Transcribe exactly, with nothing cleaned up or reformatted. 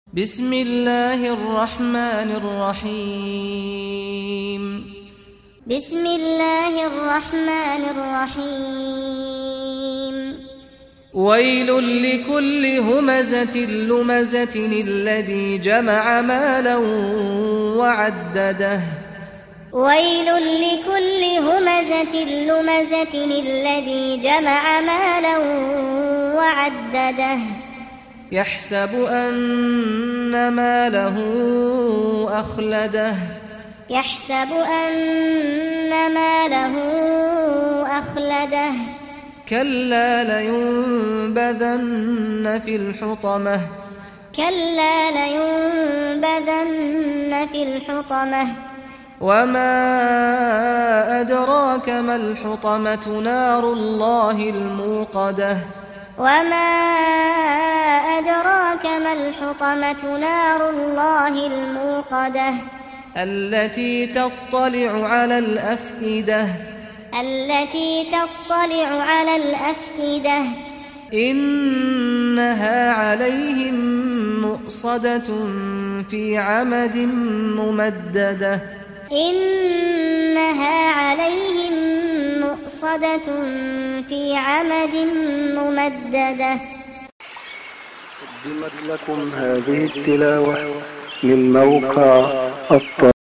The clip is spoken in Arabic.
بسم الله الرحمن الرحيم بسم الله الرحمن الرحيم ويل لكل همزة لمزة الذي جمع مالا وعدده ويل لكل همزة لمزة الذي جمع مالا وعدده يحسب أن ماله أخلده يحسب أن ماله أخلده كلا لينبذن في الحطمة كلا لينبذن في الحطمة وما أدراك ما الحطمة نار الله الموقدة وما أدراك ما الحطمة نار الله الموقدة التي تطلع على الأفئدة التي تطلع على الأفئدة إنها عليهم مؤصدة في عمد ممددة إنها عليهم مؤصدة في عمد ممددة. قدمت لكم هذه التلاوة من موقع الطريق.